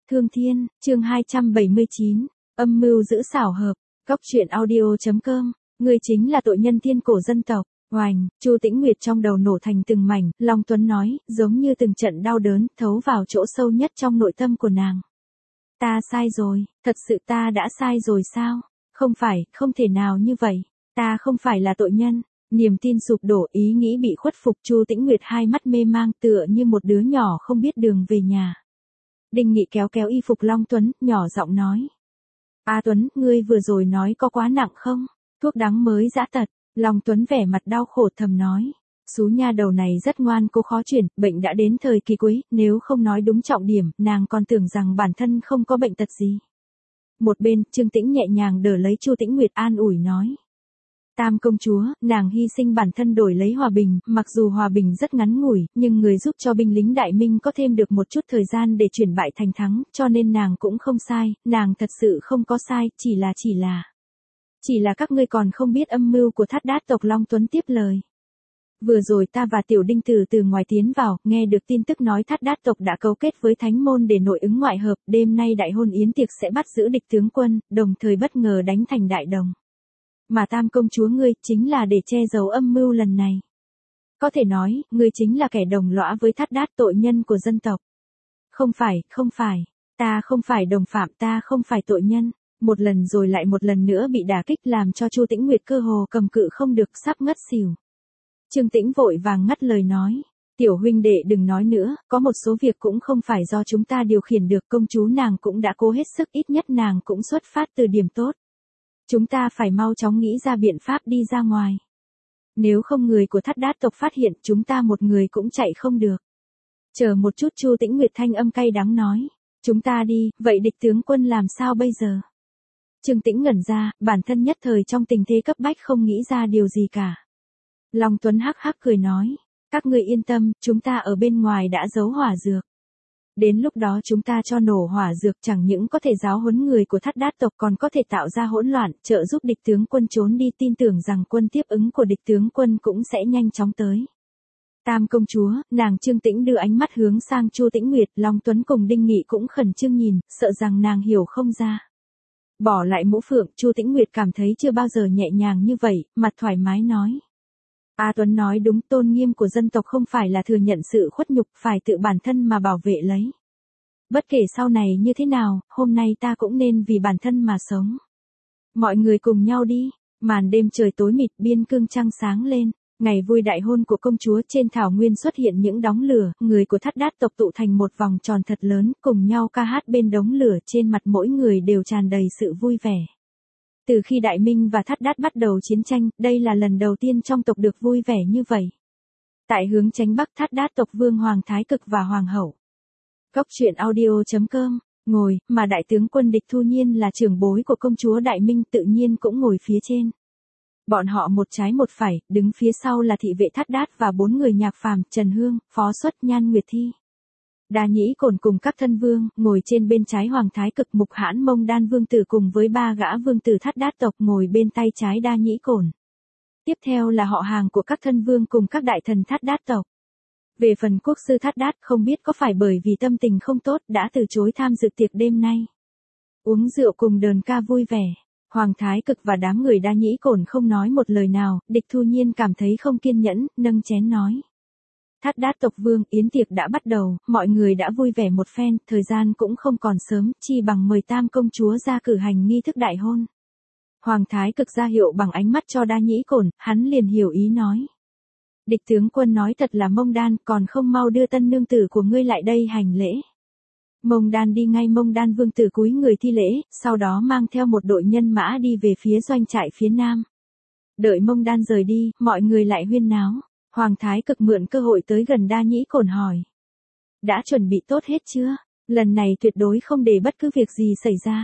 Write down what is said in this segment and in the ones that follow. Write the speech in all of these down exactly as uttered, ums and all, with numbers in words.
Thương Thiên, chương hai trăm bảy mươi chín, âm mưu giữ xảo hợp, Cóc truyện audio chấm com, người chính là tội nhân thiên cổ dân tộc. Oành, Chu Tĩnh Nguyệt trong đầu nổ thành từng mảnh, Long Tuấn nói, giống như từng trận đau đớn, thấu vào chỗ sâu nhất trong nội tâm của nàng. Ta sai rồi, thật sự ta đã sai rồi sao? Không phải, không thể nào như vậy, ta không phải là tội nhân. Niềm tin sụp đổ, ý nghĩ bị khuất phục, Chu Tĩnh Nguyệt hai mắt mê mang tựa như một đứa nhỏ không biết đường về nhà. Đinh Nghị kéo kéo y phục Long Tuấn, nhỏ giọng nói. A Tuấn, ngươi vừa rồi nói có quá nặng không? Thuốc đắng mới giã tật. Long Tuấn vẻ mặt đau khổ thầm nói. Xú nha đầu này rất ngoan cố khó chuyển, bệnh đã đến thời kỳ cuối, nếu không nói đúng trọng điểm, nàng còn tưởng rằng bản thân không có bệnh tật gì. Một bên, Trương Tĩnh nhẹ nhàng đỡ lấy Chu Tĩnh Nguyệt an ủi nói. Tam công chúa, nàng hy sinh bản thân đổi lấy hòa bình, mặc dù hòa bình rất ngắn ngủi, nhưng người giúp cho binh lính đại minh có thêm được một chút thời gian để chuyển bại thành thắng, cho nên nàng cũng không sai, nàng thật sự không có sai, chỉ là chỉ là. Chỉ là các ngươi còn không biết âm mưu của Thát Đát tộc. Long Tuấn tiếp lời. Vừa rồi ta và Tiểu Đinh Tử từ ngoài tiến vào, nghe được tin tức nói Thát Đát tộc đã cấu kết với Thánh môn để nội ứng ngoại hợp, đêm nay đại hôn yến tiệc sẽ bắt giữ địch tướng quân, đồng thời bất ngờ đánh thành đại đồng. Mà Tam công chúa ngươi chính là để che giấu âm mưu lần này. Có thể nói, ngươi chính là kẻ đồng lõa với Thát Đát, tội nhân của dân tộc. Không phải, không phải, ta không phải đồng phạm, ta không phải tội nhân. Một lần rồi lại một lần nữa bị đả kích làm cho Chu Tĩnh Nguyệt cơ hồ cầm cự không được, sắp ngất xỉu. Trương Tĩnh vội vàng ngắt lời nói. Tiểu huynh đệ đừng nói nữa, có một số việc cũng không phải do chúng ta điều khiển được, công chúa nàng cũng đã cố hết sức, ít nhất nàng cũng xuất phát từ điểm tốt. Chúng ta phải mau chóng nghĩ ra biện pháp đi ra ngoài. Nếu không người của Thát Đát tộc phát hiện, chúng ta một người cũng chạy không được. Chờ một chút, Chu Tĩnh Nguyệt thanh âm cay đắng nói. Chúng ta đi, vậy địch tướng quân làm sao bây giờ? Trương Tĩnh ngẩn ra, bản thân nhất thời trong tình thế cấp bách không nghĩ ra điều gì cả. Long Tuấn hắc hắc cười nói. Các ngươi yên tâm, chúng ta ở bên ngoài đã giấu hỏa dược. Đến lúc đó chúng ta cho nổ hỏa dược, chẳng những có thể giáo huấn người của Thát Đát tộc, còn có thể tạo ra hỗn loạn, trợ giúp địch tướng quân trốn đi, tin tưởng rằng quân tiếp ứng của địch tướng quân cũng sẽ nhanh chóng tới. Tam công chúa, nàng Trương Tĩnh đưa ánh mắt hướng sang Chu Tĩnh Nguyệt, Long Tuấn cùng Đinh Nghị cũng khẩn trương nhìn, sợ rằng nàng hiểu không ra. Bỏ lại mũ phượng, Chu Tĩnh Nguyệt cảm thấy chưa bao giờ nhẹ nhàng như vậy, mặt thoải mái nói. A Tuấn nói đúng, tôn nghiêm của dân tộc không phải là thừa nhận sự khuất nhục, phải tự bản thân mà bảo vệ lấy. Bất kể sau này như thế nào, hôm nay ta cũng nên vì bản thân mà sống. Mọi người cùng nhau đi. Màn đêm trời tối mịt, biên cương trăng sáng lên. Ngày vui đại hôn của công chúa, trên thảo nguyên xuất hiện những đống lửa, người của Thát Đát tộc tụ thành một vòng tròn thật lớn, cùng nhau ca hát bên đống lửa, trên mặt mỗi người đều tràn đầy sự vui vẻ. Từ khi Đại Minh và Thát Đát bắt đầu chiến tranh, đây là lần đầu tiên trong tộc được vui vẻ như vậy. Tại hướng chánh bắc, Thát Đát tộc vương Hoàng Thái Cực và Hoàng hậu. Cóc truyện audio chấm com, ngồi, mà đại tướng quân Địch Thu Nhiên là trưởng bối của công chúa Đại Minh tự nhiên cũng ngồi phía trên. Bọn họ một trái một phải, đứng phía sau là thị vệ Thát Đát và bốn người Nhạc Phàm, Trần Hương, Phó Xuất, Nhan Nguyệt Thi. Đa Nhĩ Cổn cùng các thân vương, ngồi trên bên trái Hoàng Thái Cực, Mục Hãn Mông Đan vương tử cùng với ba gã vương tử Thát Đát tộc ngồi bên tay trái Đa Nhĩ Cổn. Tiếp theo là họ hàng của các thân vương cùng các đại thần Thát Đát tộc. Về phần quốc sư Thát Đát, không biết có phải bởi vì tâm tình không tốt đã từ chối tham dự tiệc đêm nay. Uống rượu cùng đờn ca vui vẻ. Hoàng Thái Cực và đám người Đa Nhĩ Cổn không nói một lời nào, Địch Thu Nhiên cảm thấy không kiên nhẫn, nâng chén nói. Thát Đát tộc vương, yến tiệc đã bắt đầu, mọi người đã vui vẻ một phen, thời gian cũng không còn sớm, chi bằng mời Tam công chúa ra cử hành nghi thức đại hôn. Hoàng Thái Cực ra hiệu bằng ánh mắt cho Đa Nhĩ Cổn, hắn liền hiểu ý nói. Địch tướng quân nói thật là Mông Đan, còn không mau đưa tân nương tử của ngươi lại đây hành lễ. Mông Đan đi ngay, Mông Đan vương tử cúi người thi lễ, sau đó mang theo một đội nhân mã đi về phía doanh trại phía nam. Đợi Mông Đan rời đi, mọi người lại huyên náo. Hoàng Thái Cực mượn cơ hội tới gần Đa Nhĩ Cổn hỏi. Đã chuẩn bị tốt hết chưa? Lần này tuyệt đối không để bất cứ việc gì xảy ra.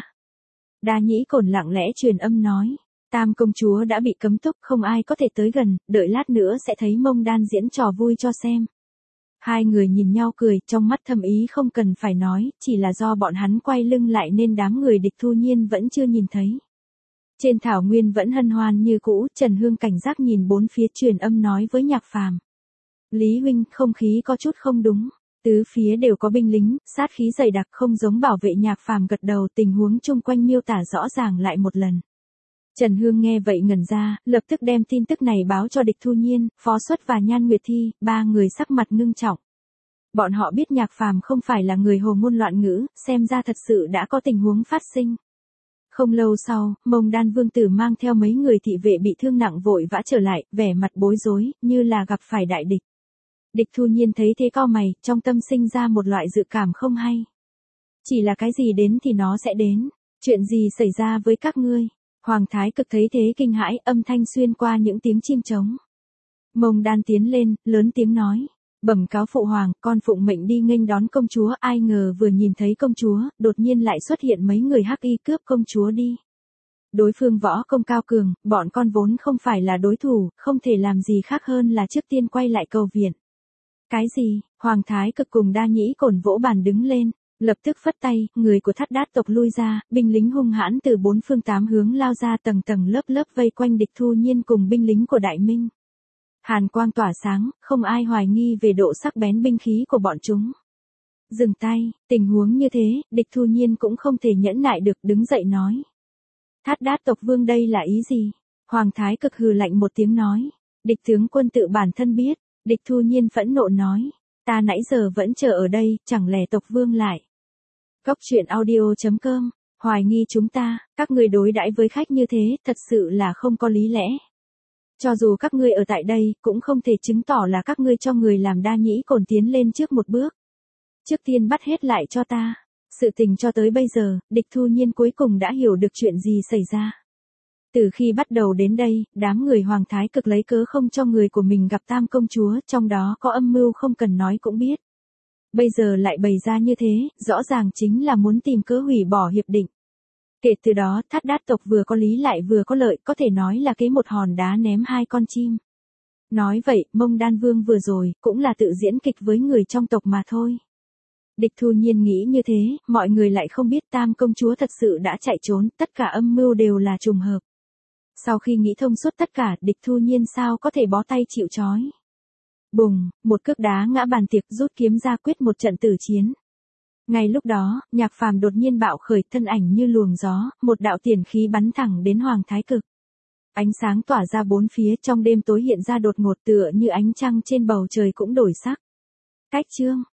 Đa Nhĩ Cổn lặng lẽ truyền âm nói. Tam công chúa đã bị cấm túc, không ai có thể tới gần, đợi lát nữa sẽ thấy Mông Đan diễn trò vui cho xem. Hai người nhìn nhau cười, trong mắt thâm ý không cần phải nói, chỉ là do bọn hắn quay lưng lại nên đám người Địch Thu Nhiên vẫn chưa nhìn thấy. Trên thảo nguyên vẫn hân hoan như cũ, Trần Hương cảnh giác nhìn bốn phía, truyền âm nói với Nhạc Phàm. Lý huynh, không khí có chút không đúng. Tứ phía đều có binh lính, sát khí dày đặc không giống bảo vệ Nhạc Phàm gật đầu, tình huống chung quanh miêu tả rõ ràng lại một lần. Trần Hương nghe vậy ngẩn ra, lập tức đem tin tức này báo cho Địch Thu Nhiên, Phó Xuất và Nhan Nguyệt Thi, ba người sắc mặt ngưng trọng. Bọn họ biết Nhạc Phàm không phải là người hồ ngôn loạn ngữ, xem ra thật sự đã có tình huống phát sinh. Không lâu sau, Mông Đan Vương tử mang theo mấy người thị vệ bị thương nặng vội vã trở lại, vẻ mặt bối rối, như là gặp phải đại địch. Địch Thu Nhiên thấy thế cau mày, trong tâm sinh ra một loại dự cảm không hay. Chỉ là cái gì đến thì nó sẽ đến, chuyện gì xảy ra với các ngươi? Hoàng Thái Cực thấy thế kinh hãi, âm thanh xuyên qua những tiếng chim trống. Mông Đan tiến lên, lớn tiếng nói, bẩm cáo phụ hoàng, con phụng mệnh đi nghênh đón công chúa, ai ngờ vừa nhìn thấy công chúa, đột nhiên lại xuất hiện mấy người hắc y cướp công chúa đi. Đối phương võ công cao cường, bọn con vốn không phải là đối thủ, không thể làm gì khác hơn là trước tiên quay lại cầu viện. Cái gì? Hoàng Thái Cực cùng Đa Nhĩ Cổn vỗ bàn đứng lên, lập tức phất tay, người của Thát Đát tộc lui ra, binh lính hung hãn từ bốn phương tám hướng lao ra, tầng tầng lớp lớp vây quanh Địch Thu Nhiên cùng binh lính của Đại Minh. Hàn quang tỏa sáng, không ai hoài nghi về độ sắc bén binh khí của bọn chúng. Dừng tay, tình huống như thế, Địch Thu Nhiên cũng không thể nhẫn nại được, đứng dậy nói. Thát Đát tộc vương đây là ý gì? Hoàng Thái Cực hừ lạnh một tiếng nói. Địch tướng quân tự bản thân biết. Địch Thu Nhiên phẫn nộ nói. Ta nãy giờ vẫn chờ ở đây, chẳng lẽ tộc vương lại. Góc truyện audio chấm com, hoài nghi chúng ta, các người đối đãi với khách như thế, thật sự là không có lý lẽ. Cho dù các ngươi ở tại đây, cũng không thể chứng tỏ là các ngươi cho người làm Đa Nhĩ Cổn tiến lên trước một bước. Trước tiên bắt hết lại cho ta. Sự tình cho tới bây giờ, Địch Thu Nhiên cuối cùng đã hiểu được chuyện gì xảy ra. Từ khi bắt đầu đến đây, đám người Hoàng Thái Cực lấy cớ không cho người của mình gặp Tam công chúa, trong đó có âm mưu không cần nói cũng biết. Bây giờ lại bày ra như thế, rõ ràng chính là muốn tìm cớ hủy bỏ hiệp định. Kể từ đó, Thát Đát tộc vừa có lý lại vừa có lợi, có thể nói là kế một hòn đá ném hai con chim. Nói vậy, Mông Đan Vương vừa rồi, cũng là tự diễn kịch với người trong tộc mà thôi. Địch Thu Nhiên nghĩ như thế, mọi người lại không biết Tam công chúa thật sự đã chạy trốn, tất cả âm mưu đều là trùng hợp. Sau khi nghĩ thông suốt tất cả, Địch Thu Nhiên sao có thể bó tay chịu trói. Bùng, một cước đá ngã bàn tiệc, rút kiếm ra quyết một trận tử chiến. Ngay lúc đó, Nhạc Phàm đột nhiên bạo khởi, thân ảnh như luồng gió, một đạo tiền khí bắn thẳng đến Hoàng Thái Cực. Ánh sáng tỏa ra bốn phía, trong đêm tối hiện ra đột ngột, tựa như ánh trăng trên bầu trời cũng đổi sắc. Cách chương